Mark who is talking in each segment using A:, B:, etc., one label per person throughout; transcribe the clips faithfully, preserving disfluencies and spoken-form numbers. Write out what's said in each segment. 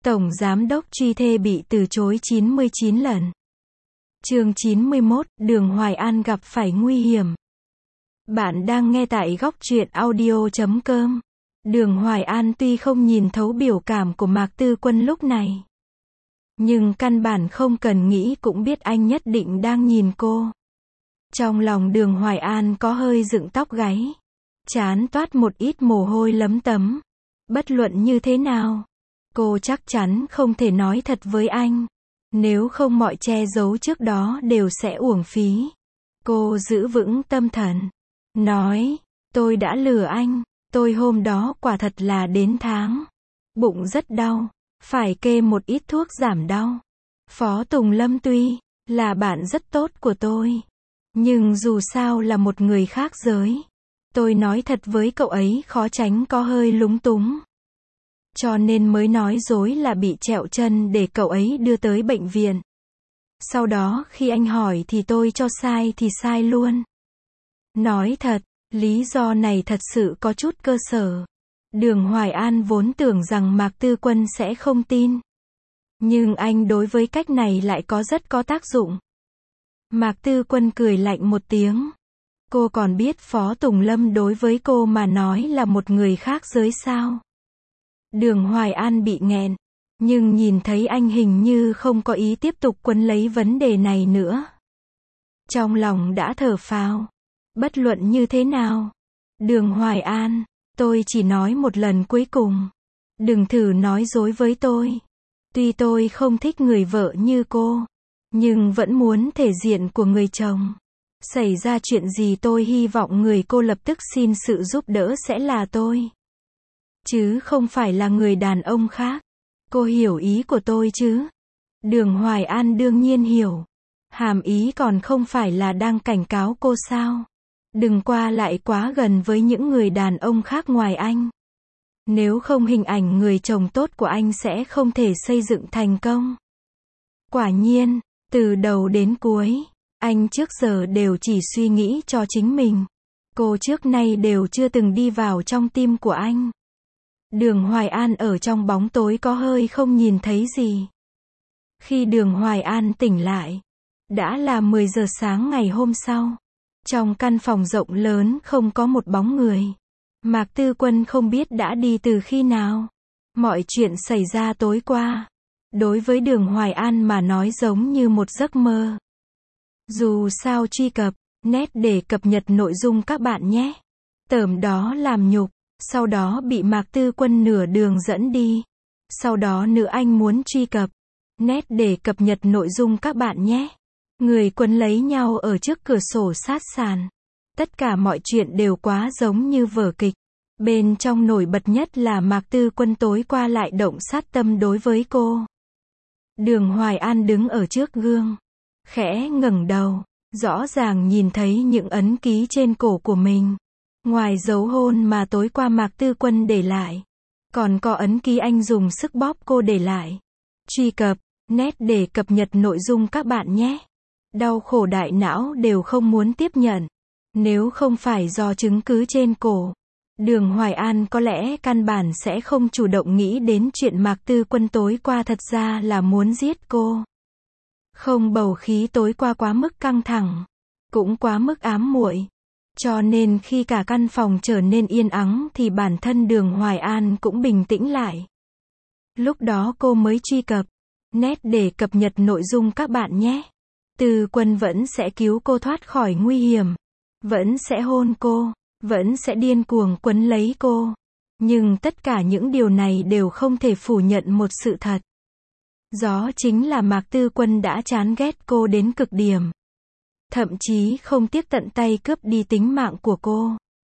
A: Tổng Giám đốc truy thê bị từ chối chín mươi chín lần. Chương chín mươi mốt, Đường Hoài An gặp phải nguy hiểm. Bạn đang nghe tại góc truyện audio chấm com. Đường Hoài An tuy không nhìn thấu biểu cảm của Mạc Tư Quân lúc này, nhưng căn bản không cần nghĩ cũng biết anh nhất định đang nhìn cô. Trong lòng Đường Hoài An có hơi dựng tóc gáy, trán toát một ít mồ hôi lấm tấm. Bất luận như thế nào, cô chắc chắn không thể nói thật với anh. Nếu không mọi che giấu trước đó đều sẽ uổng phí. Cô giữ vững tâm thần, nói, tôi đã lừa anh, tôi hôm đó quả thật là đến tháng. Bụng rất đau, phải kê một ít thuốc giảm đau. Phó Tùng Lâm tuy là bạn rất tốt của tôi, nhưng dù sao là một người khác giới. Tôi nói thật với cậu ấy khó tránh có hơi lúng túng. Cho nên mới nói dối là bị trẹo chân để cậu ấy đưa tới bệnh viện. Sau đó khi anh hỏi thì tôi cho sai thì sai luôn. Nói thật, lý do này thật sự có chút cơ sở. Đường Hoài An vốn tưởng rằng Mạc Tư Quân sẽ không tin. Nhưng anh đối với cách này lại có rất có tác dụng. Mạc Tư Quân cười lạnh một tiếng. Cô còn biết Phó Tùng Lâm đối với cô mà nói là một người khác giới sao? Đường Hoài An bị nghẹn, nhưng nhìn thấy anh hình như không có ý tiếp tục quấn lấy vấn đề này nữa. Trong lòng đã thở phào. Bất luận như thế nào, Đường Hoài An, tôi chỉ nói một lần cuối cùng. Đừng thử nói dối với tôi. Tuy tôi không thích người vợ như cô, nhưng vẫn muốn thể diện của người chồng. Xảy ra chuyện gì tôi hy vọng người cô lập tức xin sự giúp đỡ sẽ là tôi, chứ không phải là người đàn ông khác. Cô hiểu ý của tôi chứ? Đường Hoài An đương nhiên hiểu. Hàm ý còn không phải là đang cảnh cáo cô sao? Đừng qua lại quá gần với những người đàn ông khác ngoài anh. Nếu không hình ảnh người chồng tốt của anh sẽ không thể xây dựng thành công. Quả nhiên, từ đầu đến cuối, anh trước giờ đều chỉ suy nghĩ cho chính mình. Cô trước nay đều chưa từng đi vào trong tim của anh. Đường Hoài An ở trong bóng tối có hơi không nhìn thấy gì. Khi Đường Hoài An tỉnh lại, đã là mười giờ sáng ngày hôm sau. Trong căn phòng rộng lớn không có một bóng người. Mạc Tư Quân không biết đã đi từ khi nào. Mọi chuyện xảy ra tối qua, đối với Đường Hoài An mà nói giống như một giấc mơ. Dù sao truy cập, net để cập nhật nội dung các bạn nhé. Tởm đó làm nhục, sau đó bị Mạc Tư Quân nửa đường dẫn đi. Sau đó nữ anh muốn truy cập, net để cập nhật nội dung các bạn nhé. Người quấn lấy nhau ở trước cửa sổ sát sàn. Tất cả mọi chuyện đều quá giống như vở kịch. Bên trong nổi bật nhất là Mạc Tư Quân tối qua lại động sát tâm đối với cô. Đường Hoài An đứng ở trước gương, khẽ ngẩng đầu, rõ ràng nhìn thấy những ấn ký trên cổ của mình. Ngoài dấu hôn mà tối qua Mạc Tư Quân để lại, còn có ấn ký anh dùng sức bóp cô để lại. Truy cập, net để cập nhật nội dung các bạn nhé. Đau khổ đại não đều không muốn tiếp nhận. Nếu không phải do chứng cứ trên cổ, Đường Hoài An có lẽ căn bản sẽ không chủ động nghĩ đến chuyện Mạc Tư Quân tối qua thật ra là muốn giết cô. Không, bầu khí tối qua quá mức căng thẳng, cũng quá mức ám muội. Cho nên khi cả căn phòng trở nên yên ắng thì bản thân Đường Hoài An cũng bình tĩnh lại. Lúc đó cô mới truy cập, net để cập nhật nội dung các bạn nhé. Tư Quân vẫn sẽ cứu cô thoát khỏi nguy hiểm, vẫn sẽ hôn cô, vẫn sẽ điên cuồng quấn lấy cô. Nhưng tất cả những điều này đều không thể phủ nhận một sự thật. Đó chính là Mạc Tư Quân đã chán ghét cô đến cực điểm. Thậm chí không tiếc tận tay cướp đi tính mạng của cô.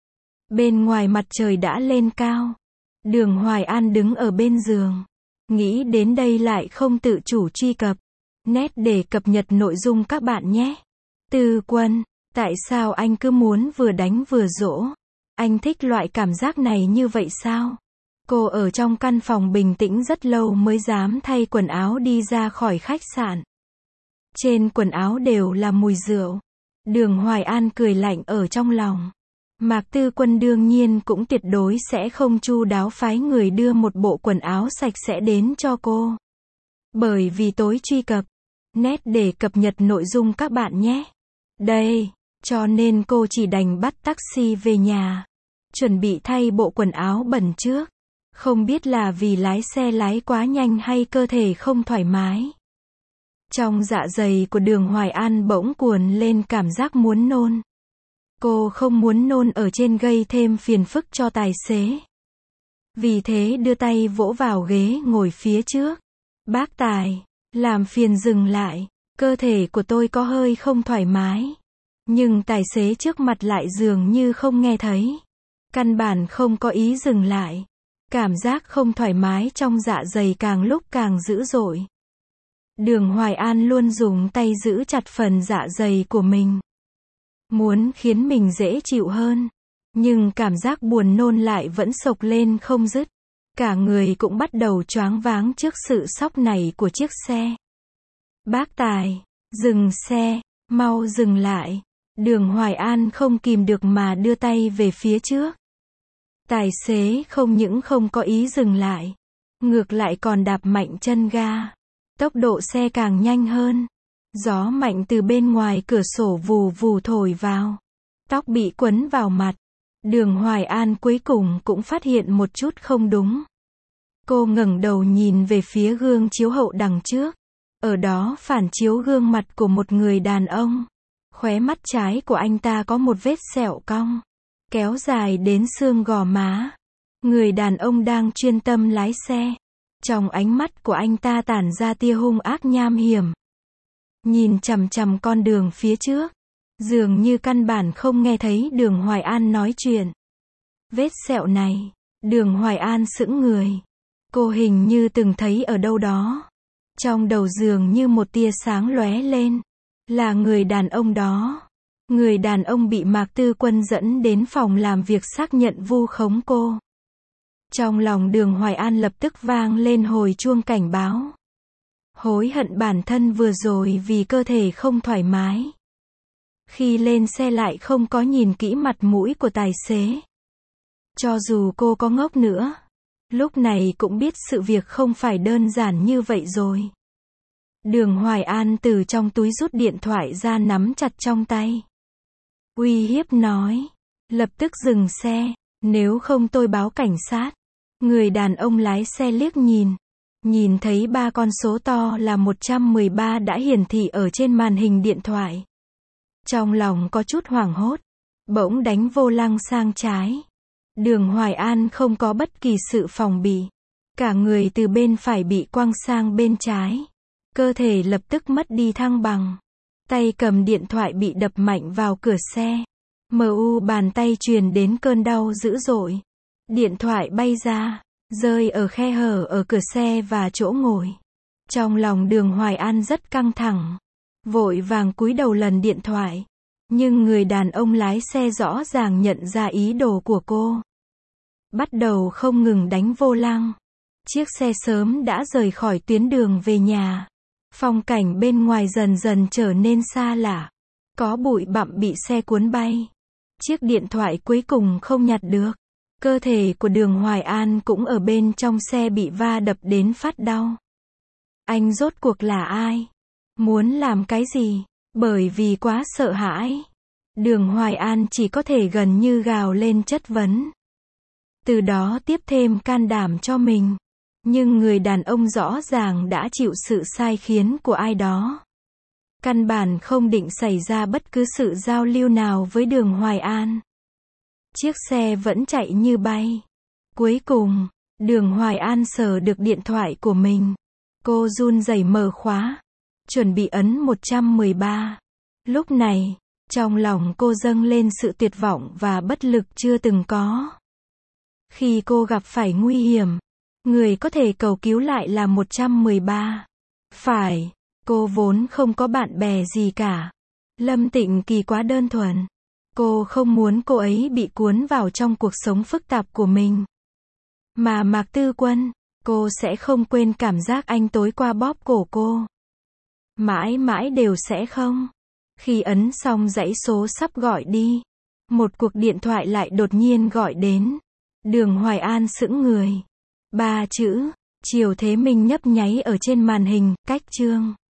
A: Bên ngoài mặt trời đã lên cao. Đường Hoài An đứng ở bên giường. Nghĩ đến đây lại không tự chủ truy cập. Net để cập nhật nội dung các bạn nhé. Tư Quân, tại sao anh cứ muốn vừa đánh vừa dỗ? Anh thích loại cảm giác này như vậy sao? Cô ở trong căn phòng bình tĩnh rất lâu mới dám thay quần áo đi ra khỏi khách sạn. Trên quần áo đều là mùi rượu. Đường Hoài An cười lạnh ở trong lòng. Mạc Tư Quân đương nhiên cũng tuyệt đối sẽ không chu đáo phái người đưa một bộ quần áo sạch sẽ đến cho cô. Bởi vì tối truy cập net để cập nhật nội dung các bạn nhé. Đây, cho nên cô chỉ đành bắt taxi về nhà. Chuẩn bị thay bộ quần áo bẩn trước. Không biết là vì lái xe lái quá nhanh hay cơ thể không thoải mái. Trong dạ dày của Đường Hoài An bỗng cuồn lên cảm giác muốn nôn. Cô không muốn nôn ở trên gây thêm phiền phức cho tài xế. Vì thế đưa tay vỗ vào ghế ngồi phía trước. Bác Tài, làm phiền dừng lại, cơ thể của tôi có hơi không thoải mái. Nhưng tài xế trước mặt lại dường như không nghe thấy. Căn bản không có ý dừng lại. Cảm giác không thoải mái trong dạ dày càng lúc càng dữ dội. Đường Hoài An luôn dùng tay giữ chặt phần dạ dày của mình. Muốn khiến mình dễ chịu hơn. Nhưng cảm giác buồn nôn lại vẫn sộc lên không dứt. Cả người cũng bắt đầu choáng váng trước sự sóc này của chiếc xe. Bác Tài, dừng xe, mau dừng lại. Đường Hoài An không kìm được mà đưa tay về phía trước. Tài xế không những không có ý dừng lại. Ngược lại còn đạp mạnh chân ga. Tốc độ xe càng nhanh hơn. Gió mạnh từ bên ngoài cửa sổ vù vù thổi vào. Tóc bị quấn vào mặt. Đường Hoài An cuối cùng cũng phát hiện một chút không đúng. Cô ngẩng đầu nhìn về phía gương chiếu hậu đằng trước. Ở đó phản chiếu gương mặt của một người đàn ông. Khóe mắt trái của anh ta có một vết sẹo cong. Kéo dài đến xương gò má. Người đàn ông đang chuyên tâm lái xe. Trong ánh mắt của anh ta tản ra tia hung ác nham hiểm. Nhìn chằm chằm con đường phía trước. Dường như căn bản không nghe thấy Đường Hoài An nói chuyện. Vết sẹo này. Đường Hoài An sững người. Cô hình như từng thấy ở đâu đó. Trong đầu dường như một tia sáng lóe lên. Là người đàn ông đó. Người đàn ông bị Mạc Tư Quân dẫn đến phòng làm việc xác nhận vu khống cô. Trong lòng Đường Hoài An lập tức vang lên hồi chuông cảnh báo. Hối hận bản thân vừa rồi vì cơ thể không thoải mái. Khi lên xe lại không có nhìn kỹ mặt mũi của tài xế. Cho dù cô có ngốc nữa, lúc này cũng biết sự việc không phải đơn giản như vậy rồi. Đường Hoài An từ trong túi rút điện thoại ra nắm chặt trong tay. Uy hiếp nói, lập tức dừng xe, nếu không tôi báo cảnh sát. Người đàn ông lái xe liếc nhìn. Nhìn thấy ba con số to là một trăm mười ba đã hiển thị ở trên màn hình điện thoại. Trong lòng có chút hoảng hốt. Bỗng đánh vô lăng sang trái. Đường Hoài An không có bất kỳ sự phòng bị. Cả người từ bên phải bị quăng sang bên trái. Cơ thể lập tức mất đi thăng bằng. Tay cầm điện thoại bị đập mạnh vào cửa xe. Mờ u bàn tay truyền đến cơn đau dữ dội. Điện thoại bay ra, rơi ở khe hở ở cửa xe và chỗ ngồi. Trong lòng Đường Hoài An rất căng thẳng. Vội vàng cúi đầu lần điện thoại. Nhưng người đàn ông lái xe rõ ràng nhận ra ý đồ của cô. Bắt đầu không ngừng đánh vô lăng. Chiếc xe sớm đã rời khỏi tuyến đường về nhà. Phong cảnh bên ngoài dần dần trở nên xa lạ. Có bụi bặm bị xe cuốn bay. Chiếc điện thoại cuối cùng không nhặt được. Cơ thể của Đường Hoài An cũng ở bên trong xe bị va đập đến phát đau. Anh rốt cuộc là ai? Muốn làm cái gì? Bởi vì quá sợ hãi. Đường Hoài An chỉ có thể gần như gào lên chất vấn. Từ đó tiếp thêm can đảm cho mình. Nhưng người đàn ông rõ ràng đã chịu sự sai khiến của ai đó. Căn bản không định xảy ra bất cứ sự giao lưu nào với Đường Hoài An. Chiếc xe vẫn chạy như bay. Cuối cùng, Đường Hoài An sờ được điện thoại của mình. Cô run rẩy mở khóa. Chuẩn bị ấn một trăm mười ba. Lúc này, trong lòng cô dâng lên sự tuyệt vọng và bất lực chưa từng có. Khi cô gặp phải nguy hiểm, người có thể cầu cứu lại là một trăm mười ba. Phải, cô vốn không có bạn bè gì cả. Lâm Tịnh Kỳ quá đơn thuần. Cô không muốn cô ấy bị cuốn vào trong cuộc sống phức tạp của mình. Mà Mạc Tư Quân, cô sẽ không quên cảm giác anh tối qua bóp cổ cô. Mãi mãi đều sẽ không. Khi ấn xong dãy số sắp gọi đi, Một cuộc điện thoại lại đột nhiên gọi đến. Đường Hoài An sững người. Ba chữ. Triều Thế Minh nhấp nháy ở trên màn hình, cách chương.